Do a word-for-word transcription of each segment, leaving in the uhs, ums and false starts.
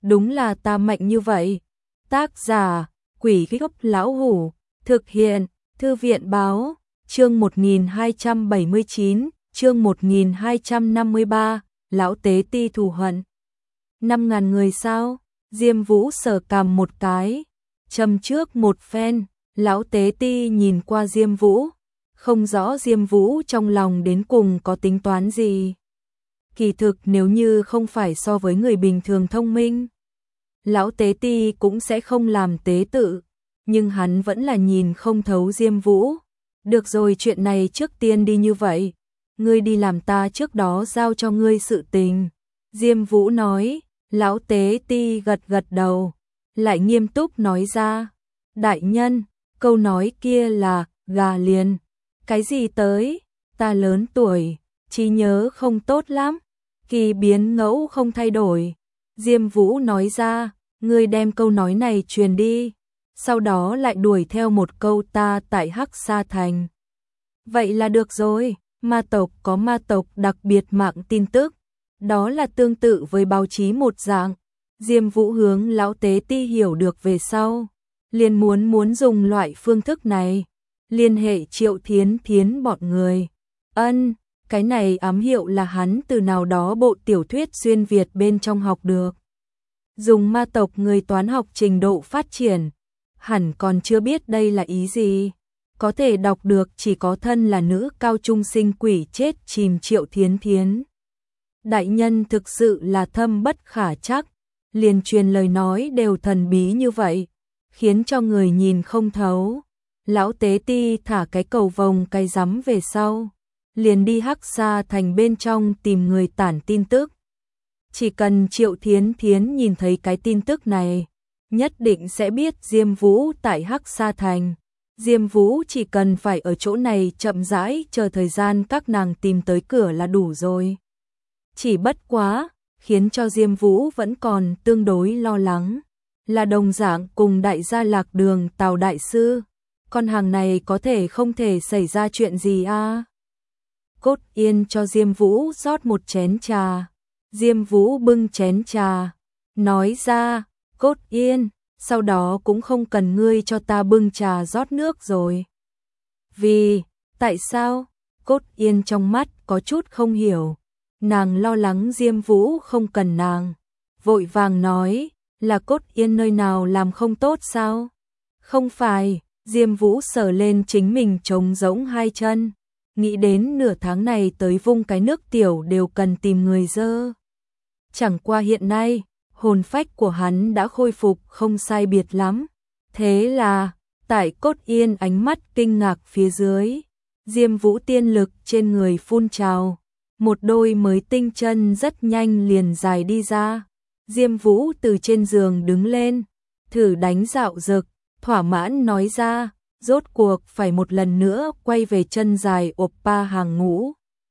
đúng là ta mạnh như vậy. Tác giả, Quỷ Gốc Lão Hủ, thực hiện, Thư viện báo, chương một nghìn hai trăm bảy mươi chín, chương một nghìn hai trăm năm mươi ba, Lão Tế Ti thù hận. Năm ngàn người sao? Diêm Vũ sờ cằm một cái, châm trước một phen, Lão Tế Ti nhìn qua Diêm Vũ, không rõ Diêm Vũ trong lòng đến cùng có tính toán gì. Kỳ thực nếu như không phải so với người bình thường thông minh, Lão Tế Ti cũng sẽ không làm tế tự, nhưng hắn vẫn là nhìn không thấu Diêm Vũ. Được rồi, chuyện này trước tiên đi như vậy, ngươi đi làm ta trước đó giao cho ngươi sự tình. Diêm Vũ nói. Lão Tế Ti gật gật đầu, lại nghiêm túc nói ra, đại nhân, câu nói kia là gà liền. Cái gì tới? Ta lớn tuổi, trí nhớ không tốt lắm, kỳ biến ngẫu không thay đổi. Diêm Vũ nói ra, ngươi đem câu nói này truyền đi, sau đó lại đuổi theo một câu ta tại Hắc Sa Thành. Vậy là được rồi, ma tộc có ma tộc đặc biệt mạng tin tức. Đó là tương tự với báo chí một dạng. Diêm Vũ hướng Lão Tế Ti hiểu được về sau, liền muốn muốn dùng loại phương thức này liên hệ Triệu Thiến Thiến bọn người. Ân, cái này ám hiệu là hắn từ nào đó bộ tiểu thuyết xuyên Việt bên trong học được. Dùng ma tộc người toán học trình độ phát triển, hẳn còn chưa biết đây là ý gì. Có thể đọc được chỉ có thân là nữ cao trung sinh quỷ chết chìm Triệu Thiến Thiến. Đại nhân thực sự là thâm bất khả trắc, liền truyền lời nói đều thần bí như vậy, khiến cho người nhìn không thấu. Lão Tế Ti thả cái cầu vồng cái rắm về sau, liền đi Hắc Sa Thành bên trong tìm người tản tin tức. Chỉ cần Triệu Thiến Thiến nhìn thấy cái tin tức này, nhất định sẽ biết Diêm Vũ tại Hắc Sa Thành. Diêm Vũ chỉ cần phải ở chỗ này chậm rãi chờ thời gian các nàng tìm tới cửa là đủ rồi. Chỉ bất quá, khiến cho Diêm Vũ vẫn còn tương đối lo lắng, là đồng dạng cùng đại gia Lạc Đường Tào đại sư, con hàng này có thể không thể xảy ra chuyện gì a? À? Cốt Yên cho Diêm Vũ rót một chén trà. Diêm Vũ bưng chén trà, nói ra, Cốt Yên, sau đó cũng không cần ngươi cho ta bưng trà rót nước rồi. Vì, tại sao? Cốt Yên trong mắt có chút không hiểu. Nàng lo lắng Diêm Vũ không cần nàng, vội vàng nói, là Cốt Yên nơi nào làm không tốt sao? Không phải, Diêm Vũ sờ lên chính mình trống rỗng hai chân, nghĩ đến nửa tháng này tới vung cái nước tiểu đều cần tìm người dơ. Chẳng qua hiện nay, hồn phách của hắn đã khôi phục không sai biệt lắm. Thế là, tại Cốt Yên ánh mắt kinh ngạc phía dưới, Diêm Vũ tiên lực trên người phun trào. Một đôi mới tinh chân rất nhanh liền dài đi ra. Diêm Vũ từ trên giường đứng lên, thử đánh dạo dực, thỏa mãn nói ra, rốt cuộc phải một lần nữa quay về chân dài oppa hàng ngũ.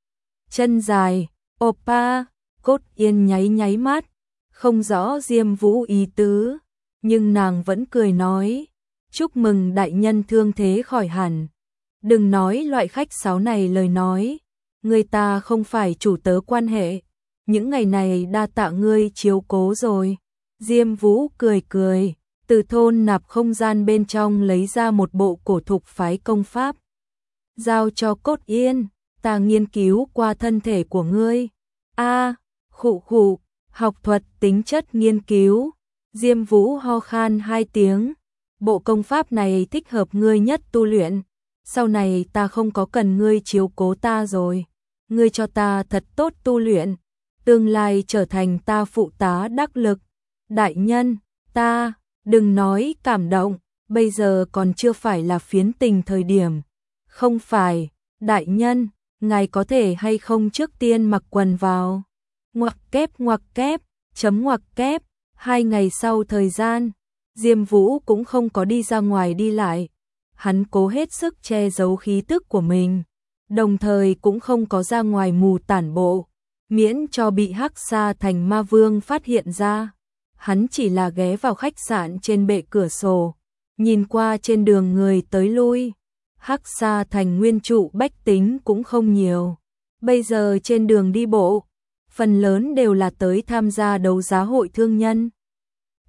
Chân dài, oppa, Cốt Yên nháy nháy mắt, không rõ Diêm Vũ ý tứ, nhưng nàng vẫn cười nói, chúc mừng đại nhân thương thế khỏi hẳn. Đừng nói loại khách sáo này lời nói. Người ta không phải chủ tớ quan hệ, những ngày này đa tạ ngươi chiếu cố rồi. Diêm Vũ cười cười, từ thôn nạp không gian bên trong lấy ra một bộ cổ thục phái công pháp. Giao cho Cốt Yên, ta nghiên cứu qua thân thể của ngươi. A, khụ khụ, học thuật tính chất nghiên cứu. Diêm Vũ ho khan hai tiếng, bộ công pháp này thích hợp ngươi nhất tu luyện. Sau này ta không có cần ngươi chiếu cố ta rồi. Ngươi cho ta thật tốt tu luyện, tương lai trở thành ta phụ tá đắc lực. Đại nhân, ta, đừng nói cảm động, bây giờ còn chưa phải là phiến tình thời điểm. Không phải, đại nhân, ngài có thể hay không trước tiên mặc quần vào. Ngoặc kép ngoặc kép, chấm ngoặc kép, hai ngày sau thời gian, Diêm Vũ cũng không có đi ra ngoài đi lại. Hắn cố hết sức che giấu khí tức của mình, đồng thời cũng không có ra ngoài mù tản bộ, miễn cho bị Hắc Sa Thành ma vương phát hiện ra. Hắn chỉ là ghé vào khách sạn trên bệ cửa sổ, nhìn qua trên đường người tới lui. Hắc Sa Thành nguyên trụ bách tính cũng không nhiều, bây giờ trên đường đi bộ, phần lớn đều là tới tham gia đấu giá hội thương nhân.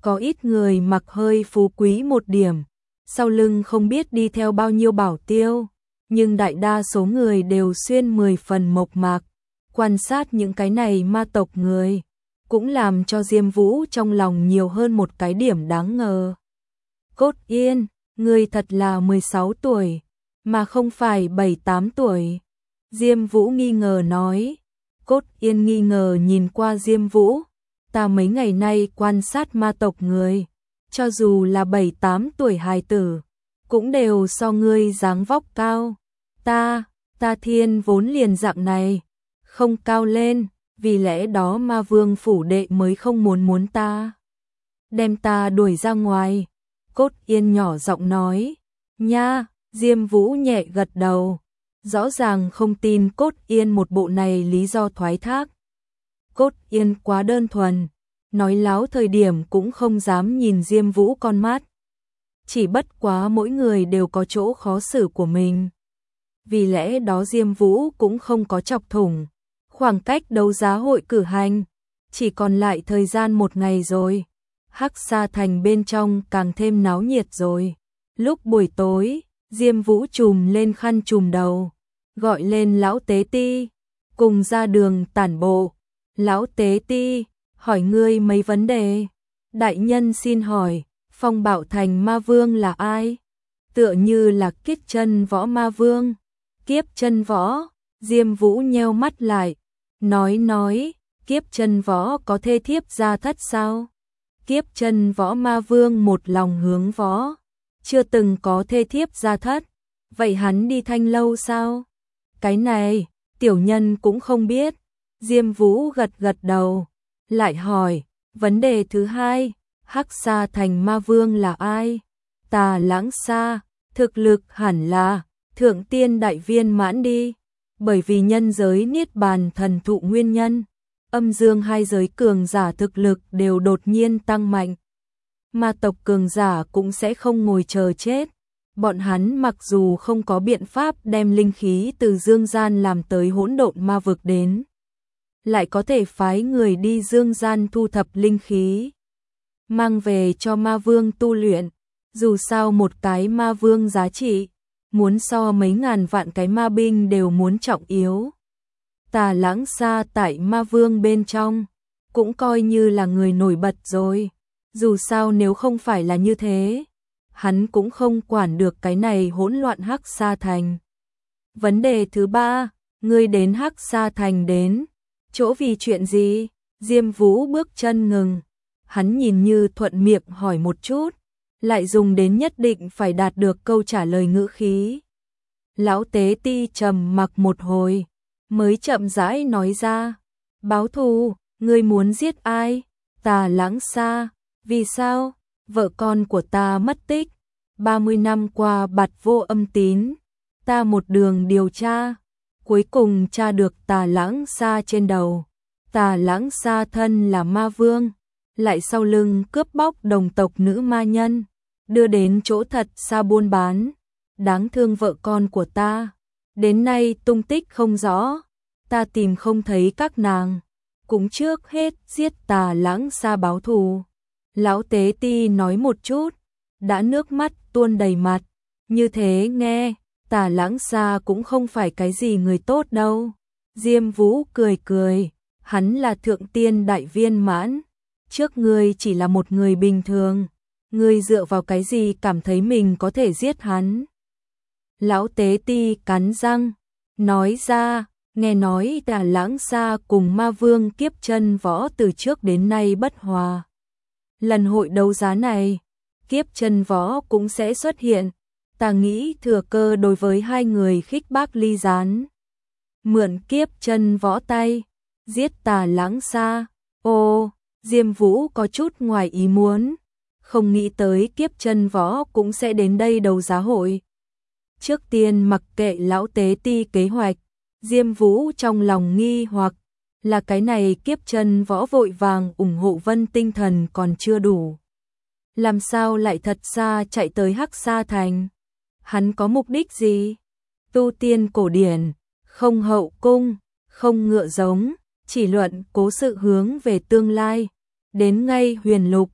có ít người mặc hơi phú quý một điểm, sau lưng không biết đi theo bao nhiêu bảo tiêu, nhưng đại đa số người đều xuyên mười phần mộc mạc. Quan sát những cái này ma tộc người, cũng làm cho Diêm Vũ trong lòng nhiều hơn một cái điểm đáng ngờ. Cốt Yên, người thật là mười sáu tuổi, mà không phải bảy tám tuổi. Diêm Vũ nghi ngờ nói. Cốt Yên nghi ngờ nhìn qua Diêm Vũ. Ta mấy ngày nay quan sát ma tộc người, cho dù là bảy tám tuổi hài tử, cũng đều so ngươi dáng vóc cao. Ta, ta thiên vốn liền dạng này, không cao lên, vì lẽ đó ma vương phủ đệ mới không muốn muốn ta. Đem ta đuổi ra ngoài. Cốt Yên nhỏ giọng nói. Nha, Diêm Vũ nhẹ gật đầu. Rõ ràng không tin Cốt Yên một bộ này lý do thoái thác. Cốt Yên quá đơn thuần, nói láo thời điểm cũng không dám nhìn Diêm Vũ con mắt. Chỉ bất quá mỗi người đều có chỗ khó xử của mình. Vì lẽ đó Diêm Vũ cũng không có chọc thủng. Khoảng cách đấu giá hội cử hành, chỉ còn lại thời gian một ngày rồi. Hắc Sa Thành bên trong càng thêm náo nhiệt rồi. Lúc buổi tối, Diêm Vũ trùm lên khăn trùm đầu, gọi lên lão tế ti, cùng ra đường tản bộ. Lão tế ti, hỏi ngươi mấy vấn đề. Đại nhân xin hỏi, Phong Bạo Thành ma vương là ai? Tựa như là Kiếp Chân Võ ma vương. Kiếp Chân Võ, Diêm Vũ nheo mắt lại, nói nói, Kiếp Chân Võ có thê thiếp gia thất sao? Kiếp Chân Võ ma vương một lòng hướng võ, chưa từng có thê thiếp gia thất, vậy hắn đi Thanh lâu sao? Cái này, tiểu nhân cũng không biết. Diêm Vũ gật gật đầu, lại hỏi, vấn đề thứ hai, Hắc Sa Thành ma vương là ai? Tà Lãng Sa, thực lực hẳn là thượng tiên đại viên mãn đi, bởi vì nhân giới niết bàn thần thụ nguyên nhân, âm dương hai giới cường giả thực lực đều đột nhiên tăng mạnh. Ma tộc cường giả cũng sẽ không ngồi chờ chết. Bọn hắn mặc dù không có biện pháp đem linh khí từ dương gian làm tới hỗn độn ma vực đến, lại có thể phái người đi dương gian thu thập linh khí, mang về cho ma vương tu luyện. Dù sao một cái ma vương giá trị, muốn so mấy ngàn vạn cái ma binh đều muốn trọng yếu. Tà Lãng Sa tại ma vương bên trong, cũng coi như là người nổi bật rồi. Dù sao nếu không phải là như thế, hắn cũng không quản được cái này hỗn loạn Hắc Sa Thành. Vấn đề thứ ba, ngươi đến Hắc Sa Thành đến, chỗ vì chuyện gì? Diêm Vũ bước chân ngừng, hắn nhìn như thuận miệng hỏi một chút, lại dùng đến nhất định phải đạt được câu trả lời ngữ khí. Lão tế ti trầm mặc một hồi, mới chậm rãi nói ra, báo thù, ngươi muốn giết ai? Tà Lãng Sa, vì sao? Vợ con của ta mất tích, ba mươi năm qua bặt vô âm tín, ta một đường điều tra, cuối cùng tra được Tà Lãng Sa trên đầu. Tà Lãng Sa thân là ma vương, lại sau lưng cướp bóc đồng tộc nữ ma nhân, đưa đến chỗ thật xa buôn bán. Đáng thương vợ con của ta, đến nay tung tích không rõ, ta tìm không thấy các nàng, cũng trước hết giết Tà Lãng Sa báo thù. Lão tế ti nói một chút, đã nước mắt tuôn đầy mặt, như thế nghe, Tà Lãng Sa cũng không phải cái gì người tốt đâu. Diêm Vũ cười cười, hắn là thượng tiên đại viên mãn, trước ngươi chỉ là một người bình thường, ngươi dựa vào cái gì cảm thấy mình có thể giết hắn? Lão tế ti cắn răng, nói ra, nghe nói Tà Lãng Sa cùng ma vương Kiếp Chân Võ từ trước đến nay bất hòa. Lần hội đấu giá này, Kiếp Chân Võ cũng sẽ xuất hiện, ta nghĩ thừa cơ đối với hai người khích bác ly gián. Mượn Kiếp Chân Võ tay, giết Tà Lãng Sa. Ô, Diêm Vũ có chút ngoài ý muốn, không nghĩ tới Kiếp Chân Võ cũng sẽ đến đây đấu giá hội. Trước tiên mặc kệ lão tế ti kế hoạch, Diêm Vũ trong lòng nghi hoặc là cái này Kiếp Chân Võ vội vàng ủng hộ Vân tinh thần còn chưa đủ. Làm sao lại thật xa chạy tới Hắc Sa Thành? Hắn có mục đích gì? Tu tiên cổ điển, không hậu cung, không ngựa giống, chỉ luận cố sự hướng về tương lai. Đến ngay huyền lục,